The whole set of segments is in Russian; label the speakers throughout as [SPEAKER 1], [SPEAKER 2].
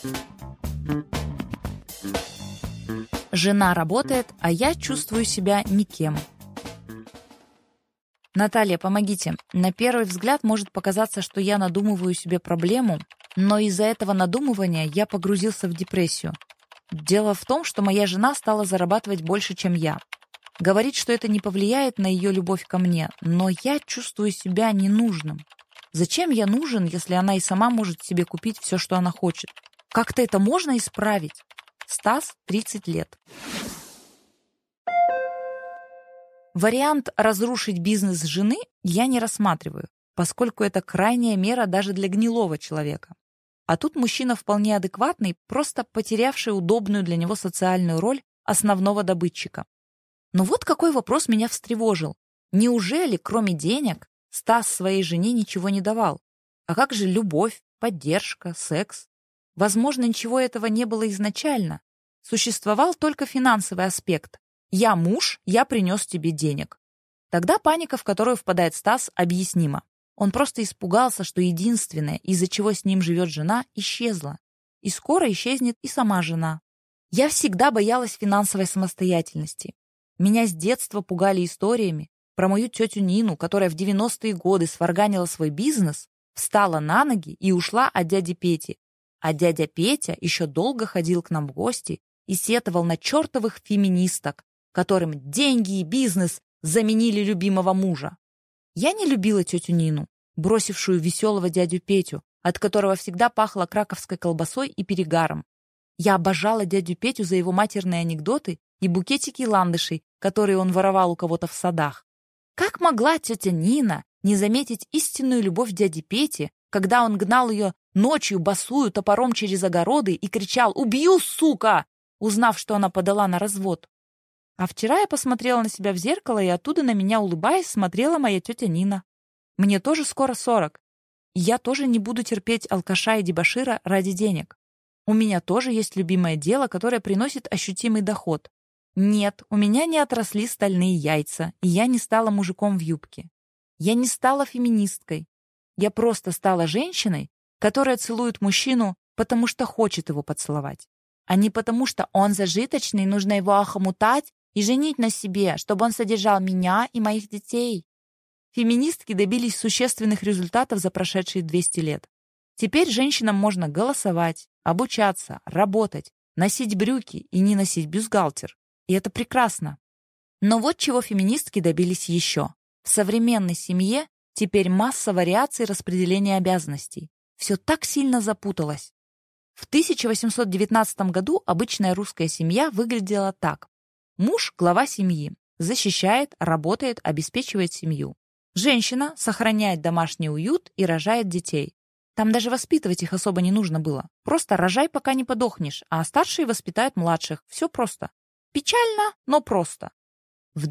[SPEAKER 1] Жена работает, а я чувствую себя никем. Наталья, помогите. На первый взгляд может показаться, что я надумываю себе проблему, но из-за этого надумывания я погрузился в депрессию. Дело в том, что моя жена стала зарабатывать больше, чем я. Говорит, что это не повлияет на ее любовь ко мне, но я чувствую себя ненужным. Зачем я нужен, если она и сама может себе купить все, что она хочет? Как-то это можно исправить? Стас, 30 лет. Вариант разрушить бизнес жены я не рассматриваю, поскольку это крайняя мера даже для гнилого человека. А тут мужчина вполне адекватный, просто потерявший удобную для него социальную роль основного добытчика. Но вот какой вопрос меня встревожил. Неужели, кроме денег, Стас своей жене ничего не давал? А как же любовь, поддержка, секс? Возможно, ничего этого не было изначально. Существовал только финансовый аспект. «Я муж, я принес тебе денег». Тогда паника, в которую впадает Стас, объяснима. Он просто испугался, что единственное, из-за чего с ним живет жена, исчезло. И скоро исчезнет и сама жена. Я всегда боялась финансовой самостоятельности. Меня с детства пугали историями про мою тетю Нину, которая в 90-е годы сварганила свой бизнес, встала на ноги и ушла от дяди Пети. А дядя Петя еще долго ходил к нам в гости и сетовал на чертовых феминисток, которым деньги и бизнес заменили любимого мужа. Я не любила тетю Нину, бросившую веселого дядю Петю, от которого всегда пахло краковской колбасой и перегаром. Я обожала дядю Петю за его матерные анекдоты и букетики ландышей, которые он воровал у кого-то в садах. Как могла тетя Нина не заметить истинную любовь дяди Пети, когда он гнал ее ночью босую топором через огороды и кричал «Убью, сука!», узнав, что она подала на развод? А вчера я посмотрела на себя в зеркало, и оттуда на меня, улыбаясь, смотрела моя тетя Нина. Мне тоже скоро 40. И я тоже не буду терпеть алкаша и дебошира ради денег. У меня тоже есть любимое дело, которое приносит ощутимый доход. Нет, у меня не отросли стальные яйца, и я не стала мужиком в юбке. Я не стала феминисткой. Я просто стала женщиной, которая целует мужчину, потому что хочет его поцеловать, а не потому что он зажиточный, нужно его охомутать и женить на себе, чтобы он содержал меня и моих детей. Феминистки добились существенных результатов за прошедшие 200 лет. Теперь женщинам можно голосовать, обучаться, работать, носить брюки и не носить бюстгальтер. И это прекрасно. Но вот чего феминистки добились еще. В современной семье теперь масса вариаций распределения обязанностей. Все так сильно запуталось. В 1819 году обычная русская семья выглядела так. Муж – глава семьи, защищает, работает, обеспечивает семью. Женщина сохраняет домашний уют и рожает детей. Там даже воспитывать их особо не нужно было. Просто рожай, пока не подохнешь, а старшие воспитают младших. Все просто. Печально, но просто. В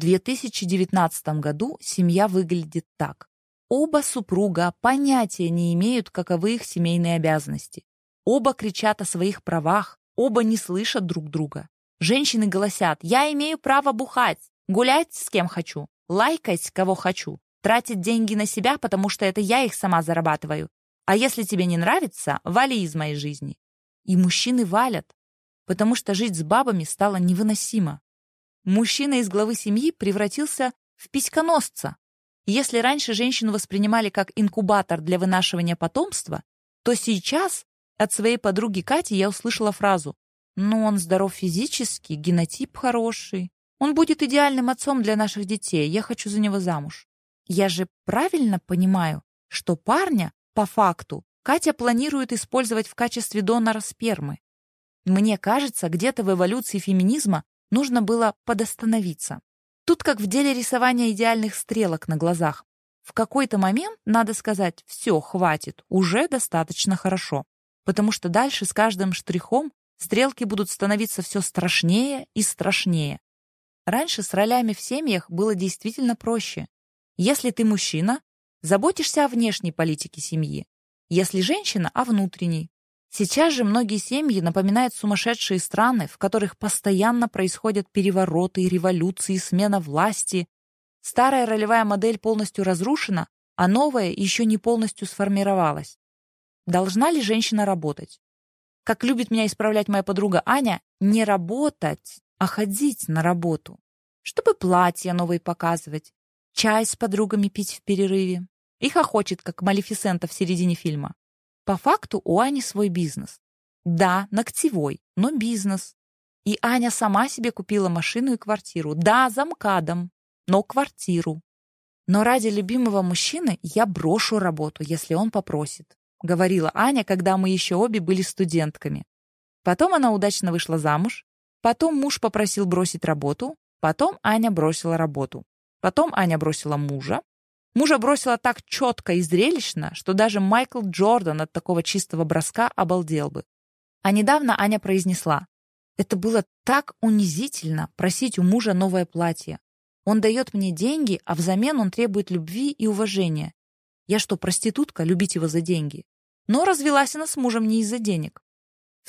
[SPEAKER 1] 2019 году семья выглядит так. Оба супруга понятия не имеют, каковы их семейные обязанности. Оба кричат о своих правах, оба не слышат друг друга. Женщины голосят: «Я имею право бухать, гулять с кем хочу, лайкать кого хочу, тратить деньги на себя, потому что это я их сама зарабатываю. А если тебе не нравится, вали из моей жизни». И мужчины валят, потому что жить с бабами стало невыносимо. Мужчина из главы семьи превратился в письконосца. Если раньше женщину воспринимали как инкубатор для вынашивания потомства, то сейчас от своей подруги Кати я услышала фразу: «Ну, он здоров физически, генотип хороший. Он будет идеальным отцом для наших детей, я хочу за него замуж». Я же правильно понимаю, что парня, по факту, Катя планирует использовать в качестве донора спермы. Мне кажется, где-то в эволюции феминизма нужно было подостановиться. Тут как в деле рисования идеальных стрелок на глазах. В какой-то момент надо сказать: «Все, хватит, уже достаточно хорошо». Потому что дальше с каждым штрихом стрелки будут становиться все страшнее и страшнее. Раньше с ролями в семьях было действительно проще. Если ты мужчина, заботишься о внешней политике семьи. Если женщина — о внутренней. Сейчас же многие семьи напоминают сумасшедшие страны, в которых постоянно происходят перевороты, революции, смена власти. Старая ролевая модель полностью разрушена, а новая еще не полностью сформировалась. Должна ли женщина работать? Как любит меня исправлять моя подруга Аня, не работать, а ходить на работу. Чтобы платья новые показывать, чай с подругами пить в перерыве. И хохочет, как Малефисента в середине фильма. По факту у Ани свой бизнес. Да, ногтевой, но бизнес. И Аня сама себе купила машину и квартиру. Да, за МКАДом, но квартиру. Но ради любимого мужчины я брошу работу, если он попросит, говорила Аня, когда мы еще обе были студентками. Потом она удачно вышла замуж. Потом муж попросил бросить работу. Потом Аня бросила работу. Потом Аня бросила мужа. Мужа бросила так четко и зрелищно, что даже Майкл Джордан от такого чистого броска обалдел бы. А недавно Аня произнесла: «Это было так унизительно просить у мужа новое платье. Он дает мне деньги, а взамен он требует любви и уважения. Я что, проститутка, любить его за деньги?» Но развелась она с мужем не из-за денег. В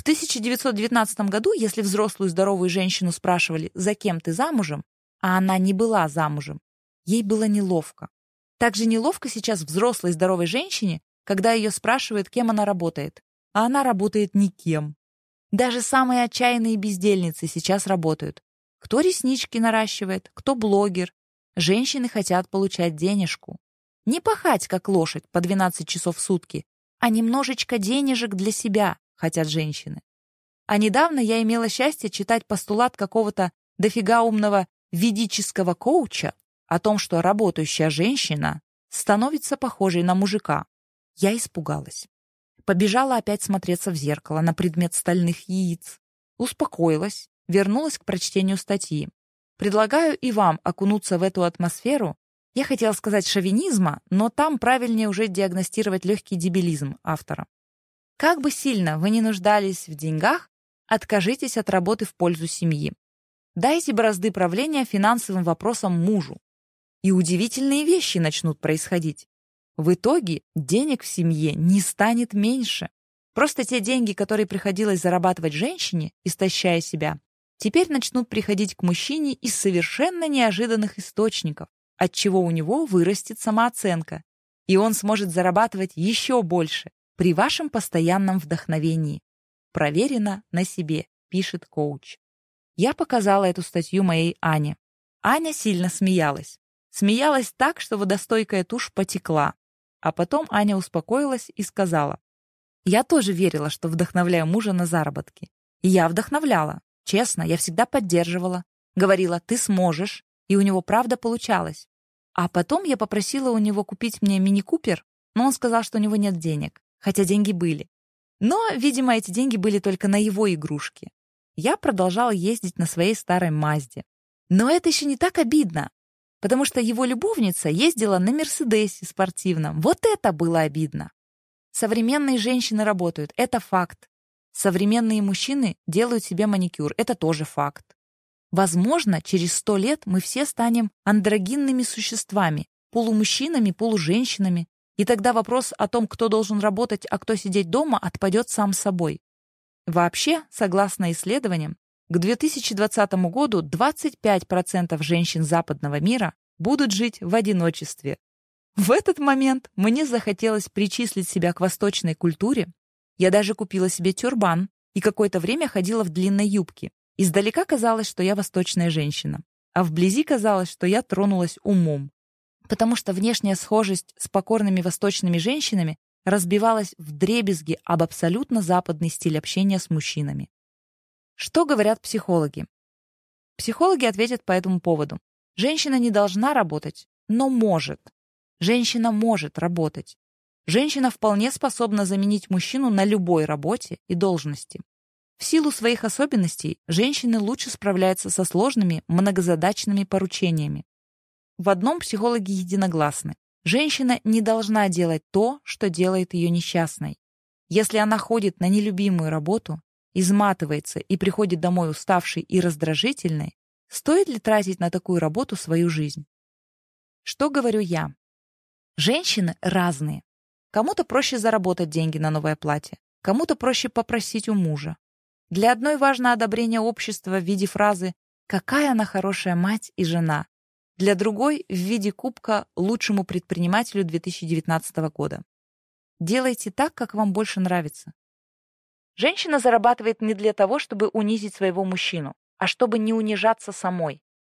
[SPEAKER 1] 1919 году, если взрослую здоровую женщину спрашивали, за кем ты замужем, а она не была замужем, ей было неловко. Так же неловко сейчас взрослой здоровой женщине, когда ее спрашивают, кем она работает. А она работает никем. Даже самые отчаянные бездельницы сейчас работают. Кто реснички наращивает, кто блогер. Женщины хотят получать денежку. Не пахать, как лошадь, по 12 часов в сутки, а немножечко денежек для себя хотят женщины. А недавно я имела счастье читать постулат какого-то дофига умного ведического коуча о том, что работающая женщина становится похожей на мужика. Я испугалась. Побежала опять смотреться в зеркало на предмет стальных яиц. Успокоилась, вернулась к прочтению статьи. Предлагаю и вам окунуться в эту атмосферу. Я хотела сказать шовинизма, но там правильнее уже диагностировать легкий дебилизм автора. Как бы сильно вы ни нуждались в деньгах, откажитесь от работы в пользу семьи. Дайте бразды правления финансовым вопросам мужу. И удивительные вещи начнут происходить. В итоге денег в семье не станет меньше. Просто те деньги, которые приходилось зарабатывать женщине, истощая себя, теперь начнут приходить к мужчине из совершенно неожиданных источников, отчего у него вырастет самооценка, и он сможет зарабатывать еще больше при вашем постоянном вдохновении. Проверено на себе, пишет коуч. Я показала эту статью моей Ане. Аня сильно смеялась. Смеялась так, что водостойкая тушь потекла. А потом Аня успокоилась и сказала: «Я тоже верила, что вдохновляю мужа на заработки. И я вдохновляла. Честно, я всегда поддерживала. Говорила: ты сможешь. И у него правда получалось. А потом я попросила у него купить мне мини-купер, но он сказал, что у него нет денег, хотя деньги были. Но, видимо, эти деньги были только на его игрушки. Я продолжала ездить на своей старой Мазде. Но это еще не так обидно, потому что его любовница ездила на Мерседесе спортивном. Вот это было обидно. Современные женщины работают, это факт. Современные мужчины делают себе маникюр, это тоже факт. Возможно, через 100 лет мы все станем андрогинными существами, полумужчинами, полуженщинами, и тогда вопрос о том, кто должен работать, а кто сидеть дома, отпадет сам собой. Вообще, согласно исследованиям, к 2020 году 25% женщин западного мира будут жить в одиночестве. В этот момент мне захотелось причислить себя к восточной культуре. Я даже купила себе тюрбан и какое-то время ходила в длинной юбке. Издалека казалось, что я восточная женщина, а вблизи казалось, что я тронулась умом. Потому что внешняя схожесть с покорными восточными женщинами разбивалась вдребезги об абсолютно западный стиль общения с мужчинами. Что говорят психологи? Психологи ответят по этому поводу. Женщина не должна работать, но может. Женщина может работать. Женщина вполне способна заменить мужчину на любой работе и должности. В силу своих особенностей женщины лучше справляются со сложными, многозадачными поручениями. В одном психологи единогласны. Женщина не должна делать то, что делает ее несчастной. Если она ходит на нелюбимую работу, изматывается и приходит домой уставшей и раздражительной, стоит ли тратить на такую работу свою жизнь? Что говорю я? Женщины разные. Кому-то проще заработать деньги на новое платье, кому-то проще попросить у мужа. Для одной важно одобрение общества в виде фразы «какая она хорошая мать и жена», для другой — в виде кубка лучшему предпринимателю 2019 года. Делайте так, как вам больше нравится. Женщина зарабатывает не для того, чтобы унизить своего мужчину, а чтобы не унижаться самой.